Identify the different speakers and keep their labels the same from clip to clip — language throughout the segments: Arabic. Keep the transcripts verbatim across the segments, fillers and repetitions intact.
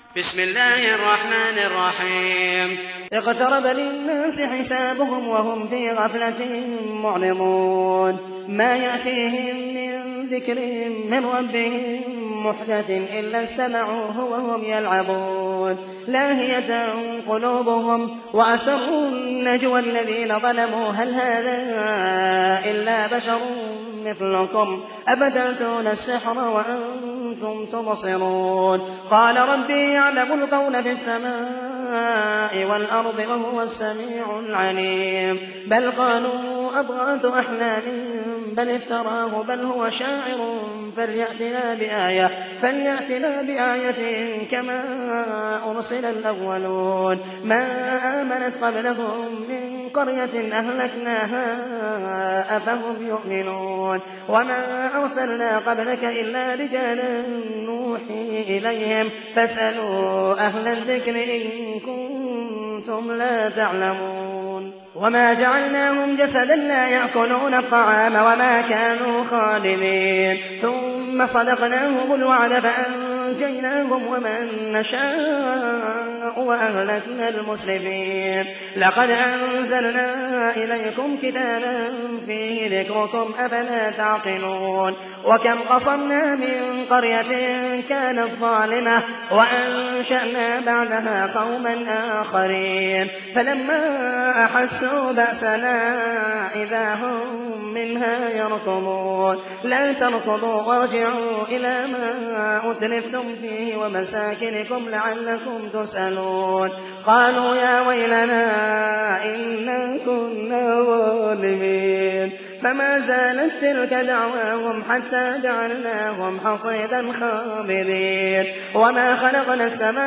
Speaker 1: بسم الله الرحمن الرحيم
Speaker 2: اقترب للناس حسابهم وهم في غفلة معرضون ما يأتيهم من ذكر من ربهم محدث إلا استمعوه وهم يلعبون لاهية قلوبهم وأسروا النجوى الذين ظلموا هل هذا إلا بشر مثلكم أفتأتون السحر وأنتم تبصرون قال ربي يعلم القول في السماء والأرض وهو السميع العليم بل قالوا أضغاث أحلام بل افتراه بل هو شاعر فليأتنا بآية فليأتنا بآية كما أرسل الأولون ما آمنت قبلهم من قرية أهلكناها أفهم يؤمنون وما أرسلنا قبلك إلا رجالا نوحي إليهم فاسألوا أهل الذكر إن كنتم لا تعلمون وما جعلناهم جسدا لا يأكلون الطعام وما كانوا خالدين ثم صدقناهم الوعد فأنجيناهم ومن نشاء وأهلكنا المسرفين لقد أنزلنا إليكم كتابا فيه ذكركم أفلا تعقلون وكم قصمنا من قرية كانت ظالمة وأنشأنا بعدها قوما آخرين فلما أحسوا بأسنا إذا هم منها يركضون لا تركضوا وارجعوا إلى ما أترفتم فيه ومساكنكم لعلكم تسألون قالوا يا ويلنا إنا كنا ظالمين فما زالت تلك دعواهم حتى جعلناهم حصيدا خامدين وما خلقنا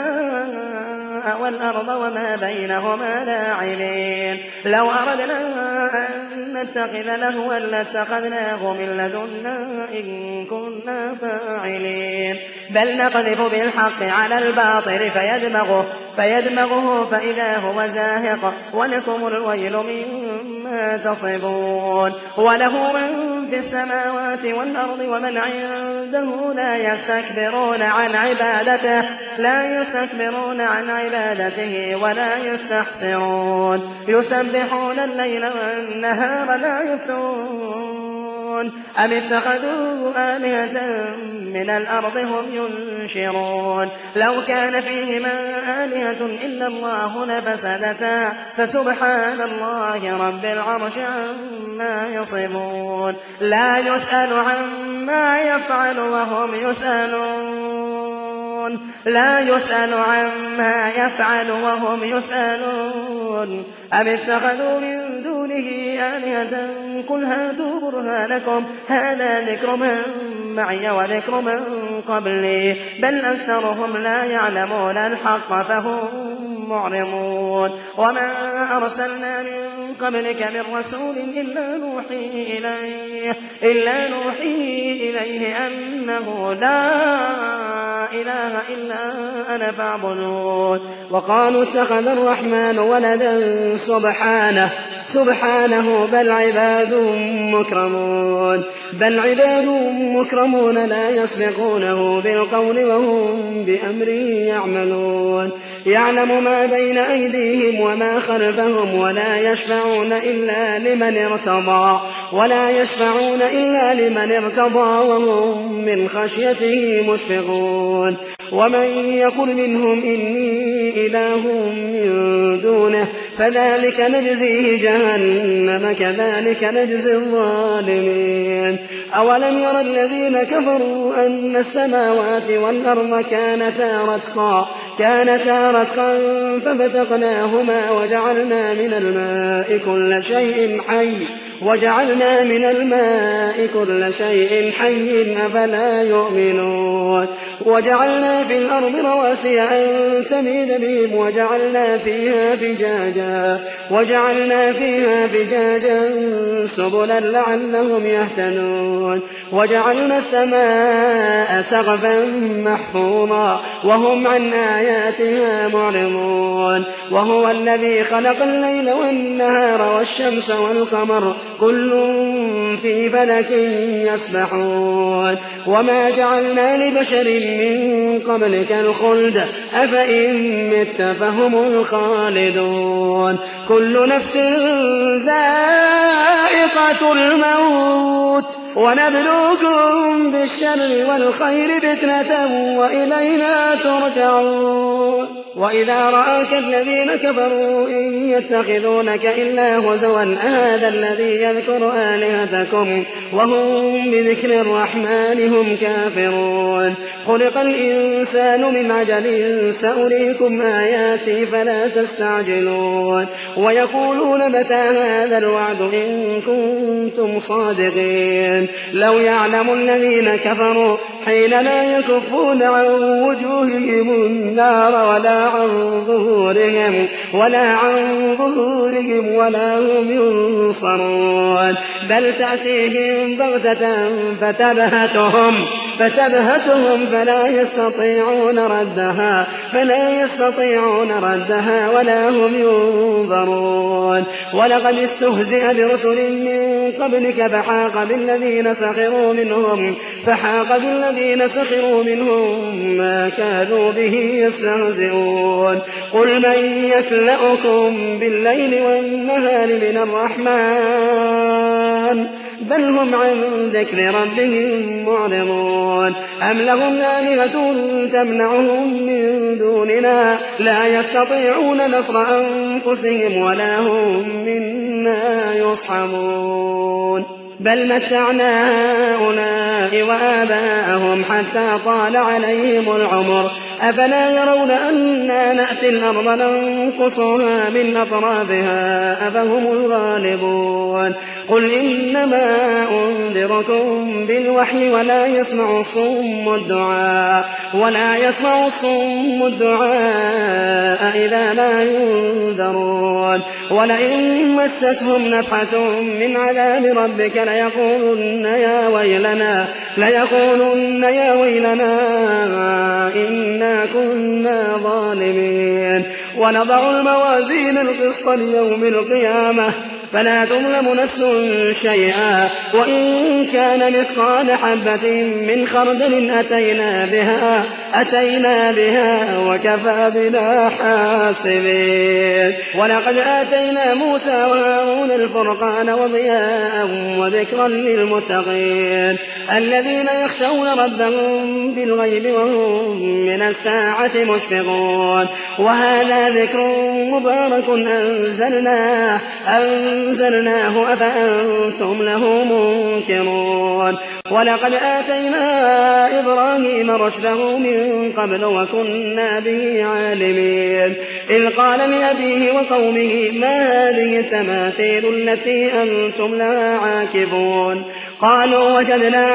Speaker 2: السماء والأرض وما بينهما لاعبين لو أردنا أن نتخذ لهوا لاتخذناه من لدنا إن كنا فاعلين بل نقذف بالحق على الباطل فيدمغه, فيدمغه فإذا هو زاهق ولكم الويل مما تصبون وله من في السماوات والأرض ومن عنده لا يستكبرون عن عبادته لا يستكبرون عن عبادته ولا يستحسرون يسبحون الليل والنهار لا يفترون أم اتخذوا آلهة من الأرض هم ينشرون لو كان فيهما آلهة إلا الله لفسدتا فسبحان الله رب العرش عما يصفون لا يسأل عما يفعل وهم يسألون لا يسأل عما يفعل وهم يسألون أم اتخذوا من دونه آلهة قل هاتوا برهانكم هذا ذكر من معي وذكر من قبلي بل أكثرهم لا يعلمون الحق فهم معرضون وما أرسلنا من قبلك من رسول إلا نوحي إليه, إلا نوحي إليه أنه لا إله إلا أنا فاعبدون وقالوا اتخذ الرحمن ولدا سبحانه سبحانه بل عباد مكرمون بل عباد مكرمون لا يسبقونه بالقول وهم بأمره يعملون يعلم ما بين أيديهم وما خلفهم ولا يشفعون إلا لمن ارتضى ولا يشفعون إلا لمن ارتضى وهم من خشيته مشفقون ومن يقل منهم إني إله من دونه فذلك نجزيه جهنم كذلك نجزي الظالمين أولم ير الذين كفروا أن السماوات والأرض كانتا رتقا كانتا رتقا ففتقناهما وجعلنا من الماء كل شيء حي وجعلنا من الماء كل شيء حي أفلا يؤمنون وجعلنا في الأرض رواسي أن تميد بهم وجعلنا فيها فجاجا وجعلنا فيها فجاجا سبلا لعلهم يهتدون وجعلنا السماء سقفا محفوظا وهم عن آياتها معرضون وهو الذي خلق الليل والنهار والشمس والقمر كل في فلك يسبحون وما جعلنا لبشر من قبلك الخلد أفإن مت فهم الخالدون كل نفس ذائقة الموت ونبلوكم بالشر والخير فتنة وإلينا ترجعون وإذا رآك الذين كفروا إن يتخذونك إلا هزوا أهذا الذي يذكر آلهتكم وهم بذكر الرحمن هم كافرون خلق الإنسان من عجل سأريكم آياتي فلا تستعجلون ويقولون متى هذا الوعد إن كنتم صادقين لو يعلم الذين كفروا حين لا يكفون عن وجوههم النار ولا عن ظهورهم ولا عن ظهورهم ولا هم ينصرون بل تأتيهم بغتة فتبهتهم فتبهتهم فلا يستطيعون ردها فلا يستطيعون ردها ولا هم ينظرون ولقد استهزئ برسل من قبلك فحاق بالذين سخروا منهم فحاق بالذين سخروا منهم ما كانوا به يستهزئون قل من يكلؤكم بالليل والنهار من الرحمن بل هم عن ذكر ربهم معرضون أم لهم آلهة تمنعهم من دوننا لا يستطيعون نصر أنفسهم ولا هم منا يصحبون بل متعنا هؤلاء وآباءهم حتى طال عليهم العمر أفلا يرون أنا نأتي الأرض ننقصها من أطرافها أفهم الغالبون قل إنما أنذركم بالوحي ولا يسمع الصم الدعاء ولا يسمع الصم الدعاء إذا ما ينذرون ولئن مستهم نفحة من عذاب ربك ليقولن يا ويلنا ليقولن يا ويلنا إنا كنا ظالمين ونضع الموازين القسط ليوم القيامة فلا تظلم نفس شيئا وإن كان مثقال حبة من خردل أتينا بها أتينا بها وكفى بنا حاسبين ولقد آتينا موسى وهارون الفرقان وضياء وذكرا للمتقين الذين يخشون ربهم بالغيب وهم من الساعة مشفقون وهذا ذكر مبارك أنزلناه أنزلناه أفأنتم له منكرون ولقد آتينا إبراهيم رشده من قبل وكنا به عالمين إذ قال لأبيه وقومه ما هذه التماثيل التي أنتم لها عاكفون قالوا وجدنا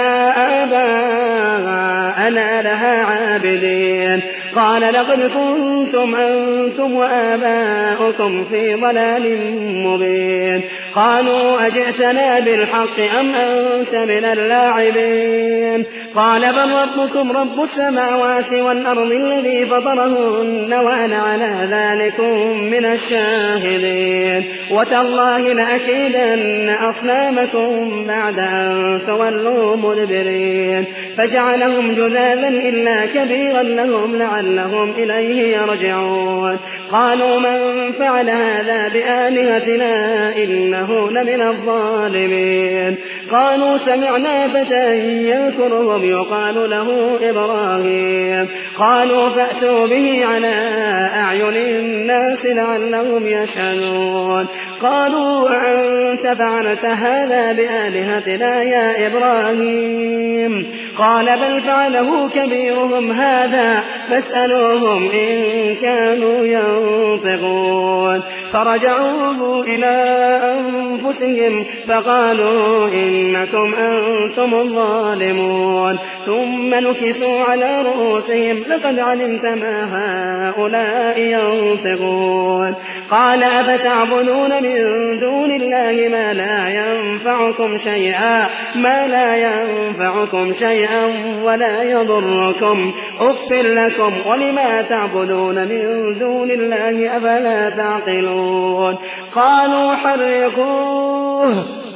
Speaker 2: آباءنا لها عابدين قال لقد كنتم أنتم وآباؤكم في ضلال مبين قالوا أجئتنا بالحق أم أنت من اللاعبين قال بل ربكم رب السماوات والأرض الذي فطرهن وأنا على ذلكم من الشاهدين وتالله لأكيدن أصنامكم بعد أن تولوا مدبرين فجعلهم جذاذا إلا كبيرا لهم لعلهم إليه يرجعون قالوا من فعل هذا بآلهتنا إنه لمن الظالمين قالوا سمعنا فتى يذكرهم يقال له إبراهيم قالوا فأتوا به على أعين الناس لعلهم يشهدون قالوا أنت فعلت هذا بآلهتنا يا إبراهيم قال بل فعله كبيرهم هذا فاسألوهم إن كانوا ينطقون فرجعوا إلى أنفسهم فقالوا إنكم أنتم الظالمون ثم نكسوا على رؤوسهم لقد علمت ما هؤلاء ينطقون قال أفتعبدون من دون الله ما لا ينفعكم شيئا ما لا ينفعكم شيئا ولا يضركم أف لكم ولما تعبدون من دون الله أفلا تعقلون قالوا حرقوه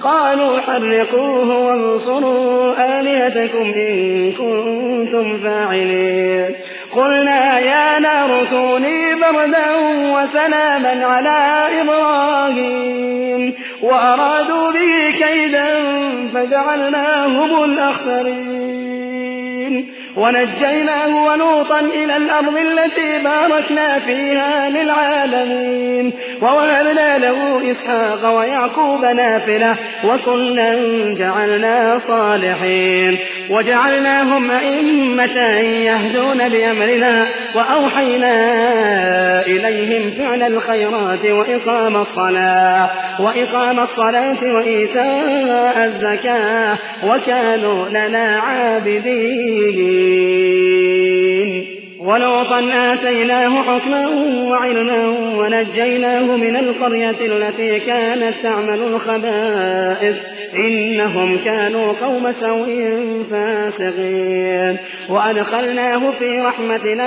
Speaker 2: قالوا حرقوه وانصروا آلهتكم إن كنتم فاعلين قلنا يا نار كوني بردا وسلاما على إبراهيم وأرادوا به كيدا فجعلناهم الأخسرين ونجيناه ولوطا إلى الأرض التي باركنا فيها للعالمين ووهبنا له إسحاق ويعقوب نافلة وكلا جعلنا صالحين وجعلناهم أئمة يهدون بأمرنا وأوحينا إليهم فعل الخيرات وإقام الصلاة وإقام الصلاة وإيتاء الزكاة وكانوا لنا عابدين ولوطا آتيناه حكما وعلما ونجيناه من القرية التي كانت تعمل الخبائث إنهم كانوا قوم سوء فاسقين وأدخلناه في رحمتنا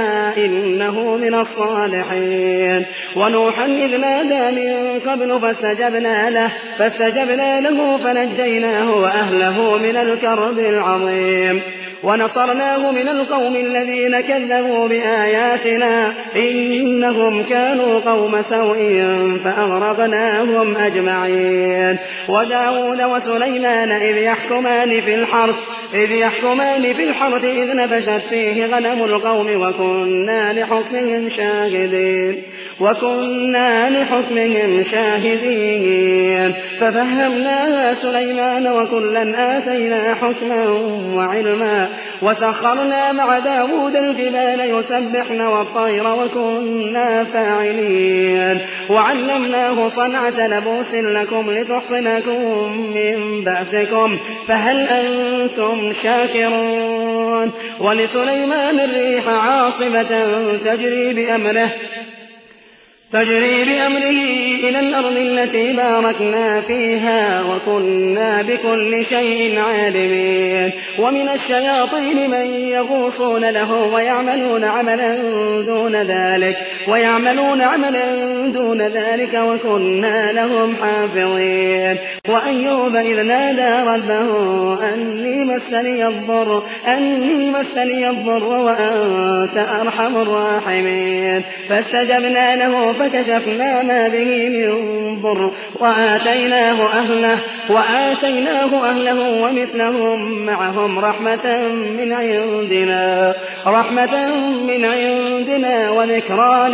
Speaker 2: إنه من الصالحين ونوحا إذ نادى من قبل فاستجبنا له فاستجبنا له فنجيناه وأهله من الكرب العظيم ونصرناه من القوم الذين كذبوا بآياتنا إنهم كانوا قوم سوء فأغرقناهم أجمعين وداود وسليمان إذ يحكمان في الحرث إذ يحكمان في الحرث إذ نفشت فيه غنم القوم وكنا لحكمهم شاهدين وكنا لحكمهم شاهدين ففهمناها سليمان وكلا آتينا حكما وعلما وسخرنا مع داود الجبال يسبحن والطير وكنا فاعلين وعلمناه صنعة لبوس لكم لتحصنكم من بأسكم فهل أنتم شاكرون ولسليمان الريح عاصفة تجري بأمره تجري بأمره إلى الأرض التي باركنا فيها وكنا بكل شيء عالمين ومن الشياطين من يغوصون له ويعملون عملا دون ذلك ويعملون عملا دون ذلك وكنا لهم حافظين وأيوب إذ نادى ربه أني مسني الضر أني مسني الضر وأنت أرحم الراحمين فاستجبنا له فكشفنا ما به من ضر وآتيناه أهله وآتيناه أهله ومثلهم معهم رحمة من عندنا رحمة من عندنا وذكرى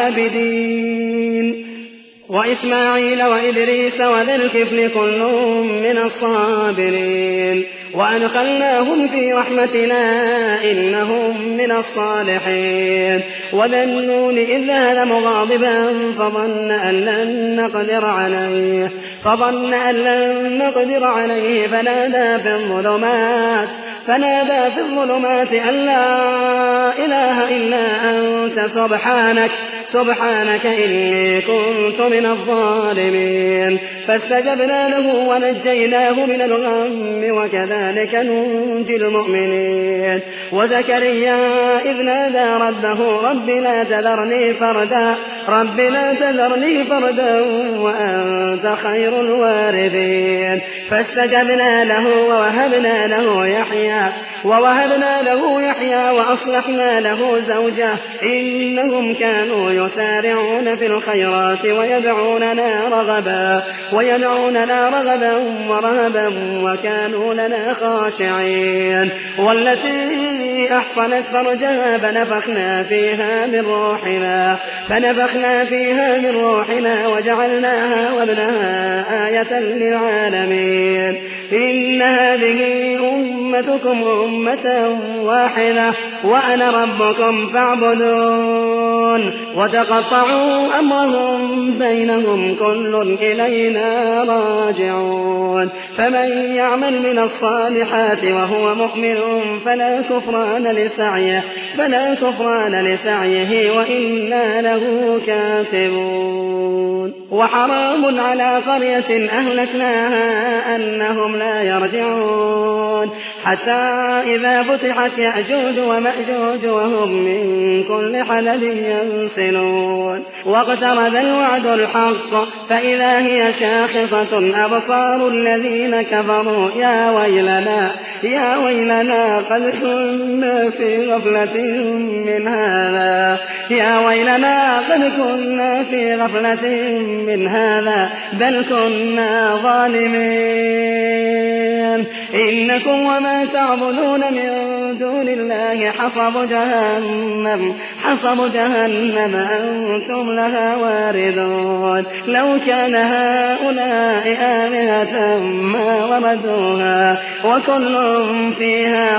Speaker 2: للعابدين وإسماعيل وإدريس وذا الكفل كل من الصابرين وأدخلناهم في رحمتنا إنهم من الصالحين وذا النون إذ ذهب مغاضبا فظن أن لن نقدر عليه فظن أن لن نقدر عليه فنادى في الظلمات فنادى في الظلمات أن لا إله إلا أنت سبحانك سبحانك إني كنت من الظالمين فاستجبنا له ونجيناه من الغم وكذلك ننجي المؤمنين وزكريا إذ نادى ربه رب لا تذرني فردا رب لا تذرني فردا وأنت خير الوارثين فاستجبنا له ووهبنا له يحيى ووهبنا له يحيى وأصلحنا له زوجه إنهم كانوا يسارعون في الخيرات ويدعوننا رغبا ويدعوننا رغبا ورهبا وكانوا لنا خاشعين والتي أحصنت فرجها فنفخنا فيها من روحنا فنفخنا فيها من روحنا وجعلناها وابنها آية للعالمين إن هذه أمتكم أمة واحدة وأنا ربكم فاعبدون وتقطعوا أمرهم بينهم كل إلينا راجعون فمن يعمل من الصالحات وهو مؤمن فلا كفران لسعيه فلا كفران لسعيه وإنا له كاتبون. وحرام على قرية أهلكناها أنهم لا يرجعون حتى إذا فتحت يأجوج ومأجوج وهم من كل حدب ينسلون واقترب الوعد الحق فإذا هي شاخصة أبصار الذين كفروا يا ويلنا يا ويلنا قد كنا في غفلة من هذا يا ويلنا قد كنا في غفلة من هذا بل كنا ظالمين إنكم وما تعبدون من دون الله حصب جهنم حصب جهنم أنتم لها واردون لو كان هؤلاء آلهة ما وردوها وكل فيها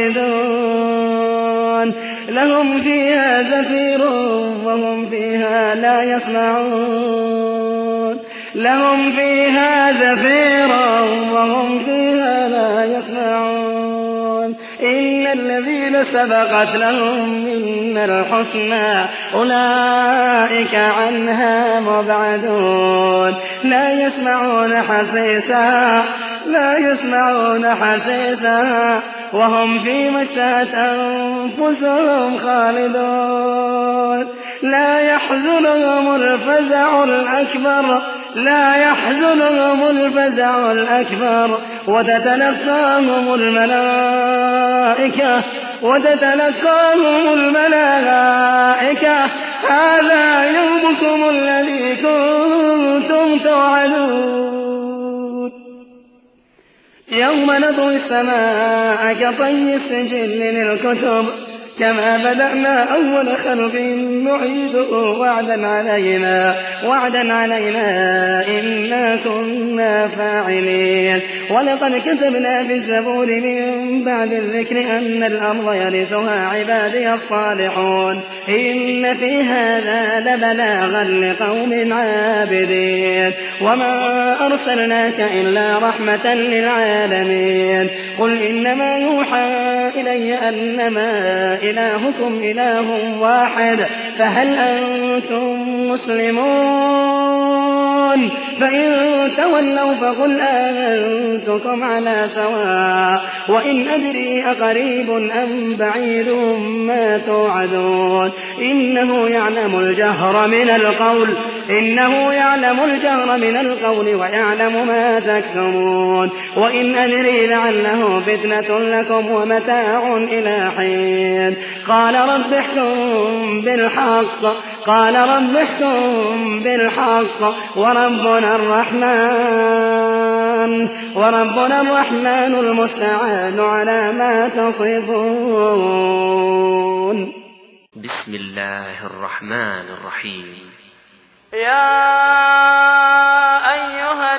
Speaker 2: خالدون لهم فيها زفير وهم فيها لا يسمعون لهم فيها زفير وهم فيها لا يسمعون إن الذين سبقت لهم منا الحسنى أولئك عنها مبعدون لا يسمعون حسيسها لا يسمعون حسيسها وهم فيما اشتهت أنفسهم خالدون لا يحزنهم الفزع الأكبر لا يحزنهم الفزع الأكبر وتتلقاهم الملائكة وتتلقاهم الملائكة هذا يومكم الذي كنتم توعدون يوم نطوي السماء كطي السجل للكتب كما بدأنا أول خلق نعيده وعدا علينا وعدا علينا إنا كنا فاعلين ولقد كتبنا في الزبور من بعد الذكر أن الأرض يرثها عبادي الصالحون إن في هذا لبلاغا لقوم عابدين وما أرسلناك إلا رحمة للعالمين قل إنما يوحى إلي أنما إلهكم إله واحد فهل أنتم مسلمون فإن تولوا فقل آذنتكم على سواء وإن أدري أقريب أم بعيد ما توعدون إنه يعلم الجهر من القول إنه يعلم الجهر من القول ويعلم ما تكتمون وإن أدري لعله فتنة لكم ومتاع إلى حين قال رب احكم بالحق قال رب احكم بالحق وربنا الرحمن وربنا الرحمن المستعان على ما تصفون.
Speaker 3: بسم الله الرحمن الرحيم.
Speaker 4: يا أيها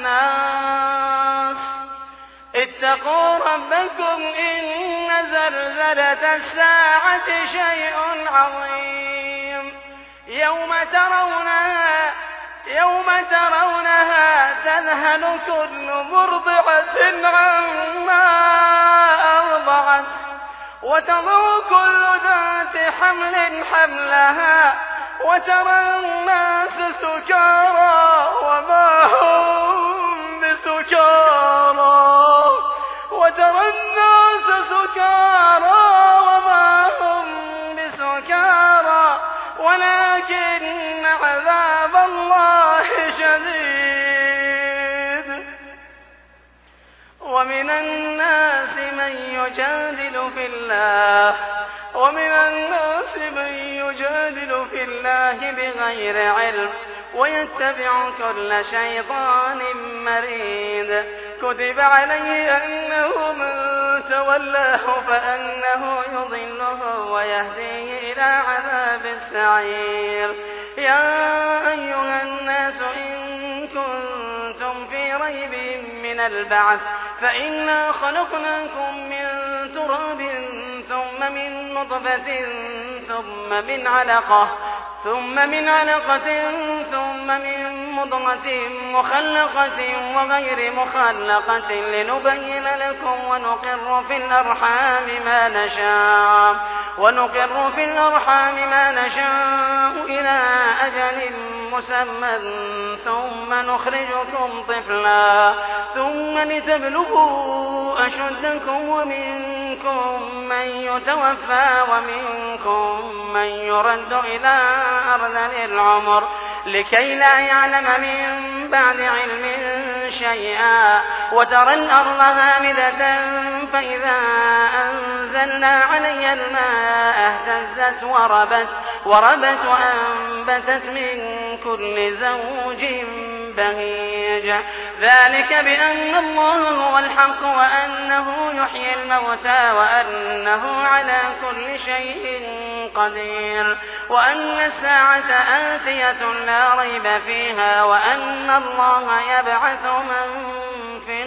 Speaker 4: الناس اتقوا ربكم إن زلزلة الساعة شيء عظيم يوم ترونها يوم ترونها تذهل كل مرضعة عما أرضعت وتضع كل ذات حمل حملها وترى الناس سكارى وما هم بسكارى وترى الناس سكارى وما هم بسكارى ولكن عذاب الله شديد ومن الناس من يجادل في الله ومن الناس من يجادل في الله بغير علم ويتبع كل شيطان مريد كتب عليه أنه من تولاه فأنه يضله ويهديه إلى عذاب السعير. يا أيها الناس إن كنتم في ريب من البعث فإنا خلقناكم من تراب ثم من نطفة ثم من علقة ثم من علقة ثم من مضغة مخلقة وغير مخلقة لنبين لكم ونقر في الأرحام ما نشاء ونقر في الأرحام ما نشاء إلى أجل مسمى ثم نخرجكم طفلا ثم لتبلغوا أشدكم ومنكم من يتوفى ومنكم من يرد إلى أرذل العمر لكي لا يعلم من بعد علم شيئا وترى الأرض هامدة فإذا أنزلنا عليها الماء اهتزت وربت, وربت وأنبتت من كل زوج بهيج ذلك بأن الله هو الحق وأنه يحيي الموتى وأنه على كل شيء قدير وأن الساعة آتية لا ريب فيها وأن الله يبعث من في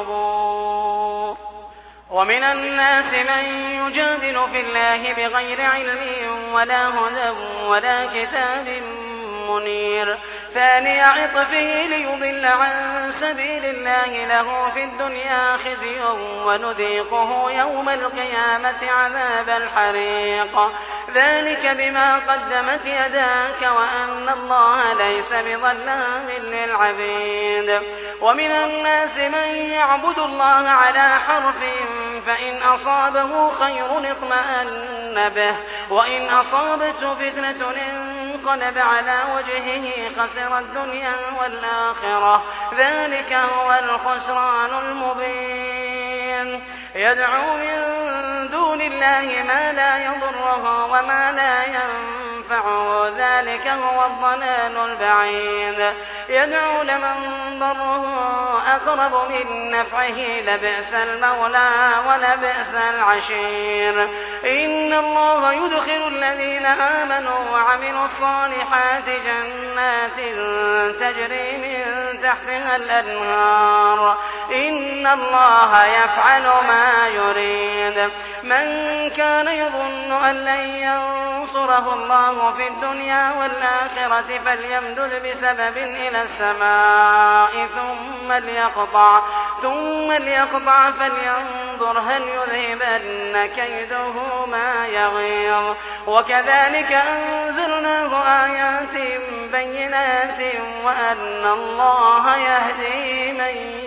Speaker 4: القبور ومن الناس من يجادل في الله بغير علم ولا هدى ولا كتاب منير ثاني عطفه ليضل عن سبيل الله له في الدنيا خزي ونذيقه يوم القيامة عذاب الحريق ذلك بما قدمت يداك وأن الله ليس بظلام للعبيد ومن الناس من يعبد الله على حرف فإن أصابه خير اطمأن به وإن أصابته فتنة انقلب على وجهه خسر الدنيا والآخرة ذلك هو الخسران المبين يدعو من دون الله ما لا يضره وما لا ينفعه ذلك هو الضلال البعيد يدعو لمن ضره أقرب من نفعه لبئس المولى ولبئس العشير إن الله يدخل الذين آمنوا وعملوا الصالحات جنات تجري من تحتها الأنهار إن الله يفعل ما يريد من كان يظن أن لن ينصره الله في الدنيا والآخرة فليمدد بسبب إلى السماء ثم ليقطع ثم ليقطع فلينظر هل يذهبن كيده ما يغيظ وكذلك أنزلناه آيات بينات وأن الله يهدي من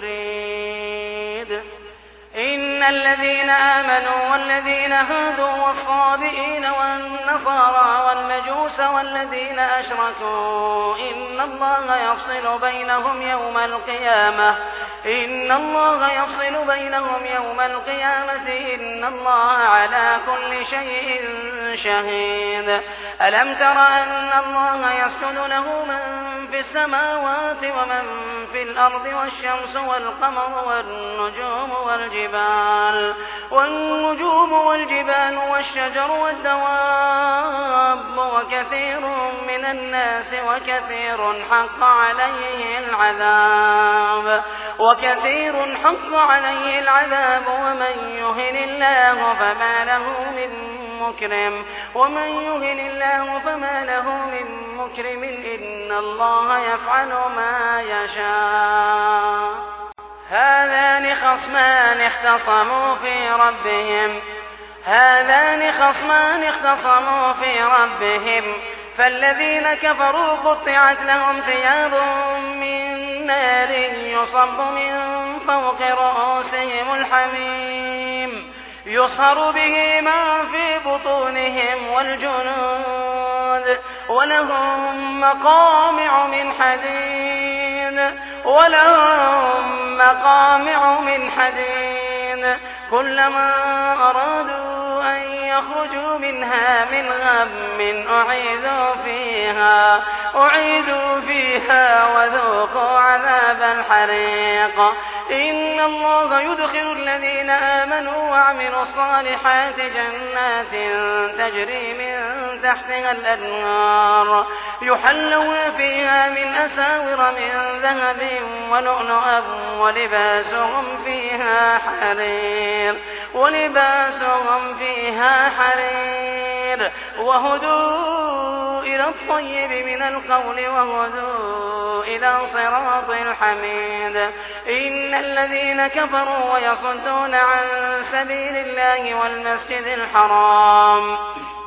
Speaker 4: يريد إن الذين آمنوا والذين هادوا والصابئين والنصارى والمجوس والذين أشركوا إن الله يفصل بينهم يوم القيامة إن الله يفصل بينهم يوم القيامة إن الله على كل شيء شهيد ألم تر أن الله يسجد له من في السماوات ومن في الأرض والشمس والقمر والنجوم والجبال والنجوم والجبال والشجر والدواب وكثير من الناس وكثير حق عليه العذاب وكثير حق عليه العذاب ومن يهن الله فما له من مكرم ومن يهن الله فما له من مكرم إن الله يفعل ما يشاء هذان خصمان اختصموا في ربهم هذان خصمان اختصموا في ربهم فالذين كفروا قطعت لهم ثياب من نار يصب من فوق رؤوسهم الحميم يصهر به ما في بطونهم والجنود ولهم مقامع من حديد ولهم مقامع من حديد كلما أرادوا أن يخرجوا منها من غم أعيدوا فيها أعيدوا فيها وذوقوا عذاب الحريق إن الله يدخل الذين آمنوا وعملوا الصالحات جنات تجري من تحتها الأنهار يحلون فيها من أساور من ذهب ولؤلؤا ولباسهم فيها حرير ولباسهم فيها حرير وهدوا إلى الطيب من القول وهدوا إلى صراط الحميد. إن الذين كفروا ويصدون عن سبيل الله والمسجد الحرام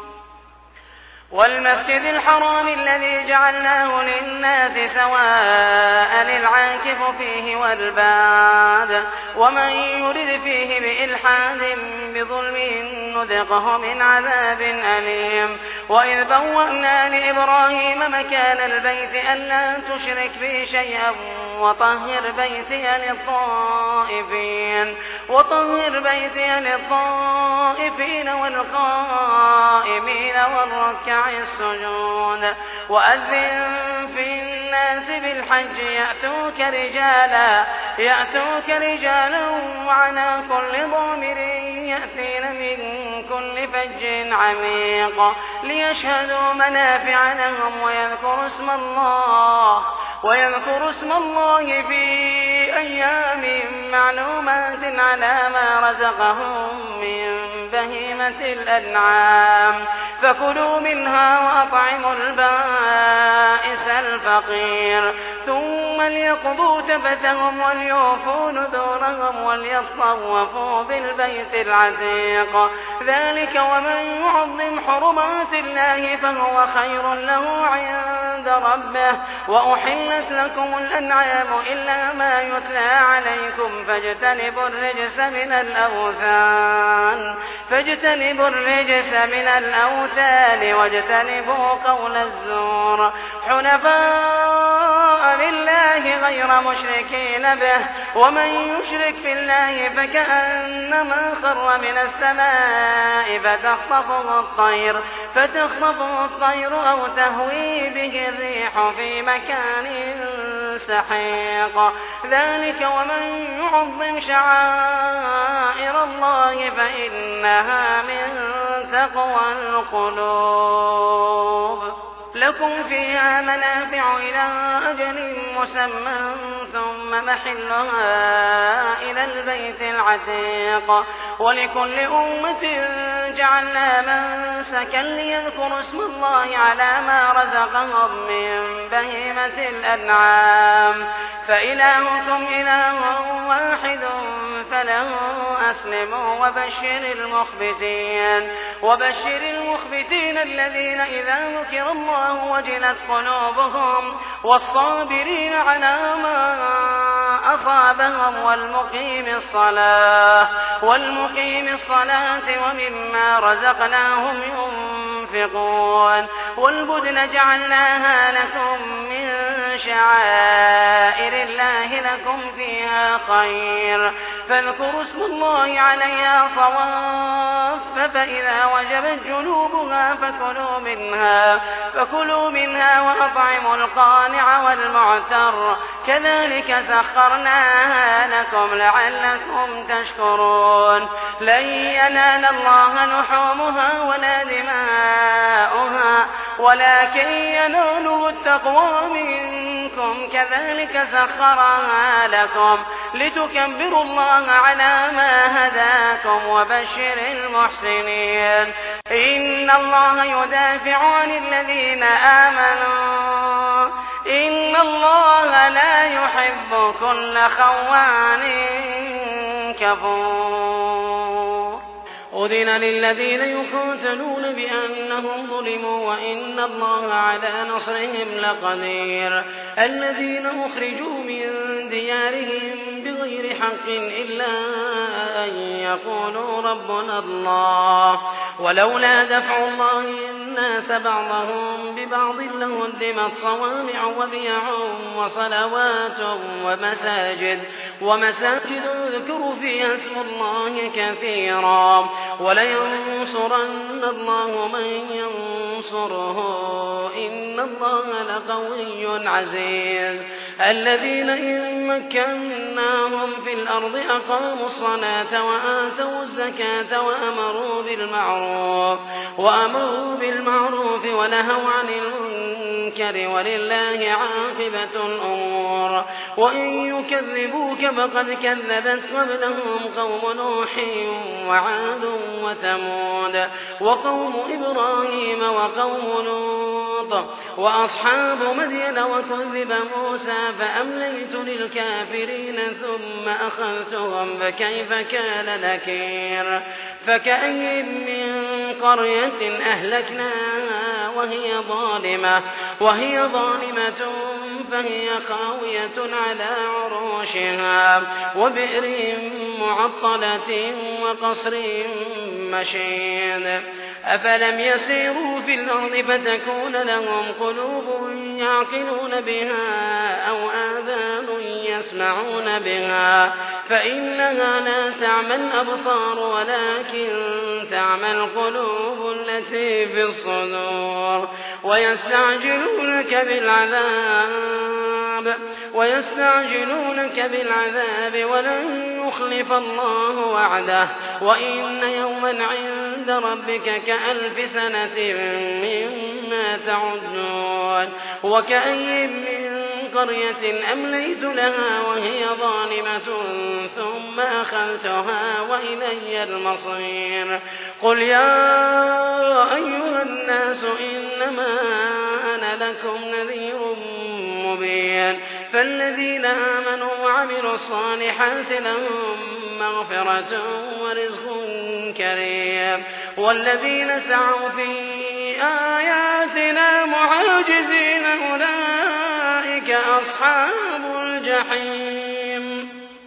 Speaker 4: والمسجد الحرام الذي جعلناه للناس سواء العاكف فيه والباد ومن يرد فيه بإلحاد بظلم نذقه من عذاب أليم. وإذ بوأنا لإبراهيم مكان البيت ألا تشرك بي شيئا وطهر بيتي للطائفين وطهر بيتي للطائفين والقائمين والركع السجود. وأذن في الناس بالحج يأتوك رجالا يأتوك رجالا وعلى كل ضامر يأتين من كل فج عميق ليشهدوا منافع لهم ويذكروا اسم الله ويذكروا اسم الله في أيام معلومات على ما رزقهم من بهيمة الأنعام فكلوا منها وأطعموا البائس الفقير ثم ليقضوا تفثهم وليوفوا نذورهم وليطوفوا بالبيت العتيق. ذلك ومن يعظم حرمات الله فهو خير له عند ربه. وأحلت لكم الأنعام إلا ما يتلى عليكم فاجتنبوا الرجس من الأوثان فاجتنبوا الرجس من الأوثان واجتنبوا قول الزور حنفاء لله غير مشركين به. ومن يشرك في الله فكأنما خر من السماء فتخطفه الطير فتخطفه الطير أو تهوي به الريح في مكان سحيق. ذلك ومن يعظم شعائر الله فإنها من تقوى القلوب. لكم فيها منافع إلى أجل مسمى ثم محلها إلى البيت العتيق. ولكل أمة جعلنا منسكا ليذكروا اسم الله على ما رزقهم من بهيمة الأنعام فإلهكم إله واحد فله أسلموا. وبشر المخبتين وبشر المخبتين الذين إذا ذكر الله وجلت قلوبهم والصابرين على ما أصابهم والمقيم الصلاة والمقيم الصلاة ومما رزقناهم ينفقون. والبدن جعلناها لكم من شعائر الله لكم فيها خير فاذكروا اسم الله عليها صواف فإذا وجبت جنوبها فكلوا منها فكلوا منها وأطعموا القانع والمعتر كذلك سخرناها لكم لعلكم تشكرون. لن ينال الله لحومها ولا دماؤها ولكن يناله التقوى منكم كذلك سخرها لكم لتكبروا الله على ما هداكم. وبشر المحسنين إن الله يدافع عن الذين آمنوا إن الله لا يحب كل خوان كفور. أذن للذين يقاتلون بأنهم ظلموا وإن الله على نصرهم لقدير. الذين أخرجوا من ديارهم بغير حق إلا أن يقولوا ربنا الله ولولا دفع الله الناس بعضهم ببعض لهدمت صوامع وبيع وصلوات ومساجد ومساجد يذكر فيها اسم الله كثيرا ولينصرن الله من ينصره إن الله لقوي عزيز. الذين إن مكناهم في الأرض أقاموا الصلاة وآتوا الزكاة وأمروا بالمعروف وأمروا بالمعروف ونهوا عن المنكر ولله عاقبة الأمور. وإن يكذبوك فقد كذبت قبلهم قوم نوح وعاد وثمود وقوم إبراهيم وقوم لوط لوط وأصحاب مدين وكذب موسى فأمليت للكافرين ثم أخذتهم فكيف كان نكير فكأي من قرية أهلكناها وهي ظالمة وهي ظالمة فهي خاوية على عروشها وبئر معطلة وقصر مشيد أفلم يسيروا في الأرض فتكون لهم قلوب يعقلون بها أو آذان يسمعون بها فإنها لا تعمى الأبصار ولكن تعمى القلوب التي في الصدور ويستعجلونك بالعذاب ويستعجلونك بالعذاب ولن يخلف الله وعده وإن يوما عند ربك كألف سنة مما تعدون وكأي من قرية أمليت لها وهي ظالمة ثم أخذتها وإلي المصير قل يا أيها الناس إنما أنا لكم نذير مبين فالذين آمنوا وعملوا الصالحات لهم مغفرة ورزق كريم والذين سعوا في آياتنا معاجزين أولئك أصحاب الجحيم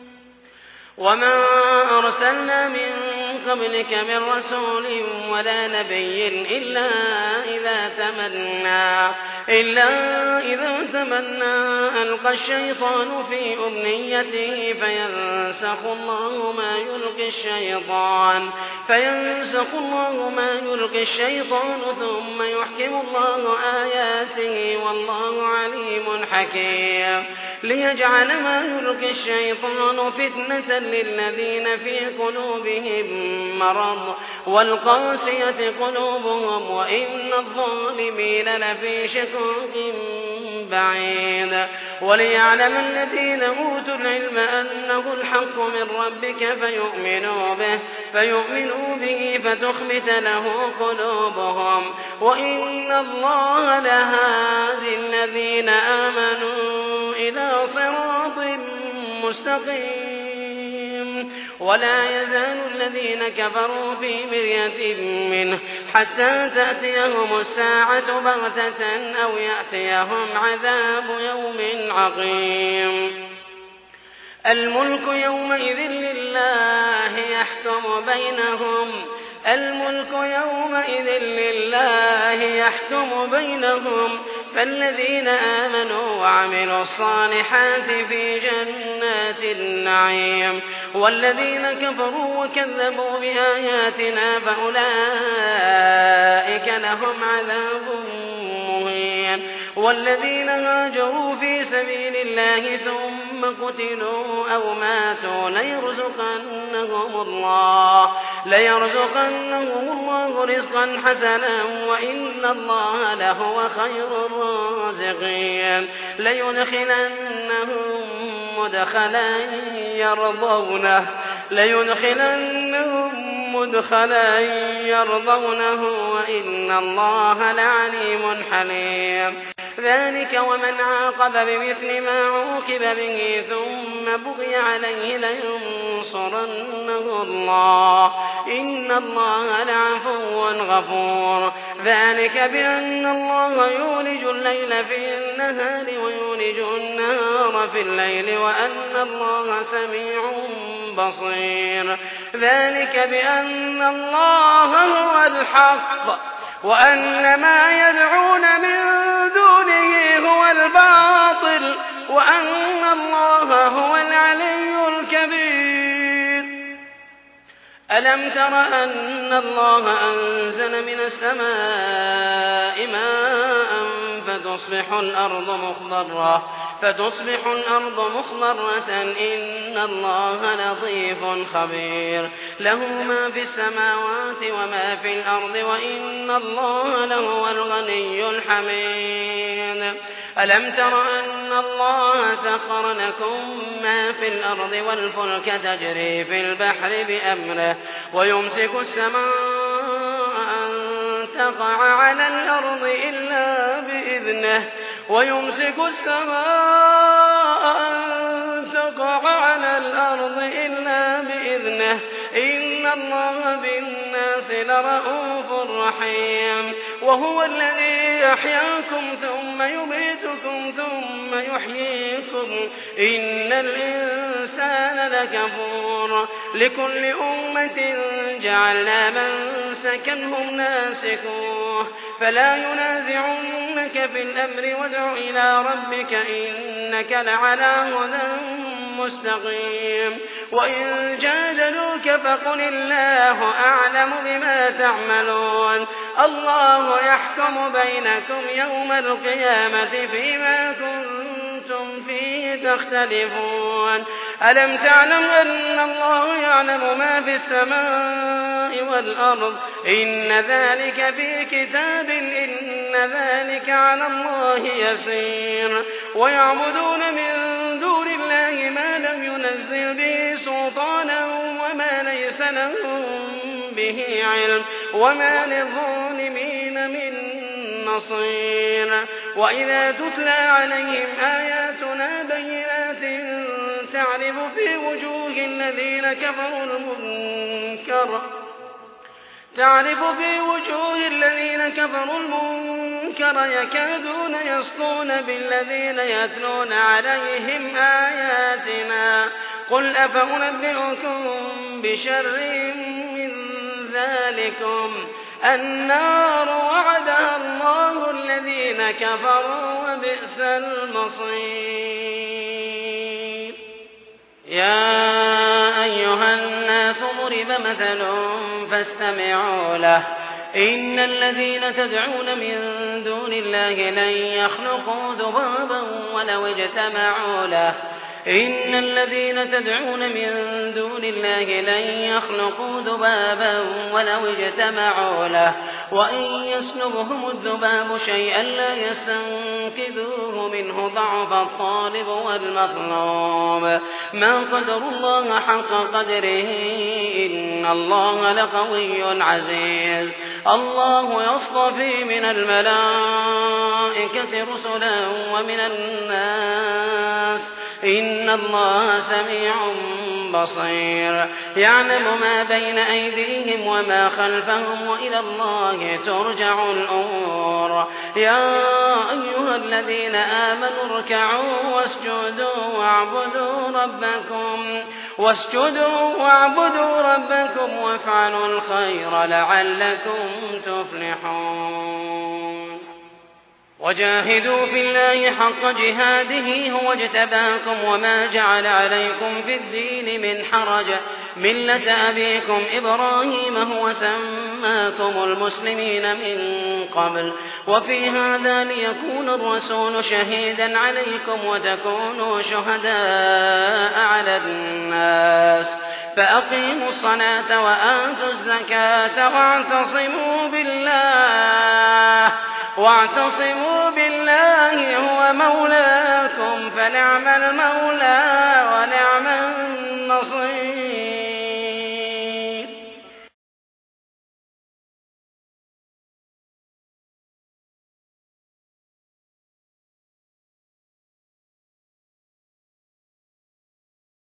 Speaker 4: وما أرسلنا من قبلك من رسول ولا نبي إلا إذا تمنى إلا إذا تمنى ألقى الشيطان في أمنيته فينسخ الله ما يلقي الشيطان فينسخ الله ما يلقي الشيطان ثم يحكم الله آياته والله عليم حكيم ليجعل ما يلقي الشيطان فتنة للذين في قلوبهم مرض والقاسية قلوبهم وإن الظالمين لفي شقاق بعيد وليعلم الذين أوتوا العلم أنه الحق من ربك فيؤمنوا به فيؤمنوا به فتخبت له قلوبهم وإن الله لهادي الذين آمنوا إلى صراط مستقيم ولا يزال الذين كفروا في مرية منه حتى تأتيهم الساعة بغتة أو يأتيهم عذاب يوم عقيم الملك يومئذ لله يحكم بينهم الملك يومئذ لله يحكم بينهم فالذين آمنوا وعملوا الصالحات في جنات النعيم والذين كفروا وكذبوا بآياتنا فأولئك لهم عذاب مهين والذين هاجروا في سبيل الله ثم قتلوا أو ماتوا ليرزقنهم الله ليرزقنهم الله رزقا حسنا وإن الله لهو خير الرازقين ليدخلنهم مدخلا يرضونه ليدخلنهم مدخلا يرضونه وإن الله لعليم حليم ذلك ومن عاقب بمثل ما عوقب به ثم بغي عليه لينصرنه الله إن الله لعفو غفور ذلك بأن الله يولج الليل في النهار ويولج النهار في الليل وأن الله سميع بصير ذلك بأن الله هو الحق وأن ما يدعون من دونه هو الباطل وأن الله هو العلي الكبير ألم تر أن الله أنزل من السماء ماء فتصبح الأرض مخضرة فتصبح الأرض مخضرة إن الله لطيف خبير له ما في السماوات وما في الأرض وإن الله لهو الغني الحميد ألم تر أن الله سخر لكم ما في الأرض والفلك تجري في البحر بأمره ويمسك السماء أن تقع على الأرض إلا بإذنه بإذنه ويمسك السماء أن تقع على الأرض إلا بإذنه إن الله بالناس لرءوف رحيم وهو الذي يحياكم ثم يميتكم ثم يحييكم إن الإنسان لكفور لكل أمة جعلنا منسكا هم ناسكوه فلا ينازعنك في الأمر وادع إلى ربك إنك لعلى هدى مستقيم وإن جادلوك فقل الله أعلم بما تعملون الله يحكم بينكم يوم القيامة فيما كنتم فيه تختلفون ألم تعلم أن الله يعلم ما في السماء والأرض إن ذلك في كتاب إن ذلك على الله يسير ويعبدون من دون الله ما لم ينزل به سلطانا وما ليس لهم به علم وما للظالمين من نصير وإذا تتلى عليهم آياتنا بينات تعرف في وجوه الذين كفروا المنكر تعرف في وجوه الذين كفروا المنكر يكادون يسطون بالذين يتلون عليهم آياتنا قل أفأنبئكم بشر من ذلكم النار وعدها الله الذين كفروا وبئس المصير يا أيها الناس ضرب مثل فاستمعوا له إن الذين تدعون من دون الله لن يخلقوا ذبابا ولو اجتمعوا له إن الذين تدعون من دون الله لن يخلقوا ذبابا ولو اجتمعوا له وإن يسلبهم الذباب شيئا لا يستنقذوه منه ضعف الطالب والمطلوب ما قدر الله حق قدره إن الله لقوي عزيز الله يصطفي من الملائكة رسلا ومن الناس إن الله سميع بصير يعلم ما بين أيديهم وما خلفهم وإلى الله ترجع الأمور يا أيها الذين آمنوا اركعوا واسجدوا واعبدوا ربكم واسجدوا واعبدوا ربكم وافعلوا الخير لعلكم تفلحون وجاهدوا في الله حق جهاده هو اجتباكم وما جعل عليكم في الدين من حرج ملة أبيكم إبراهيم هو سماكم المسلمين من قبل وفي هذا ليكون الرسول شهيدا عليكم وتكونوا شهداء على الناس فأقيموا الصلاة وآتوا الزكاة واعتصموا بالله واعتصموا بالله هو مولاكم فنعم المولى ونعم النصير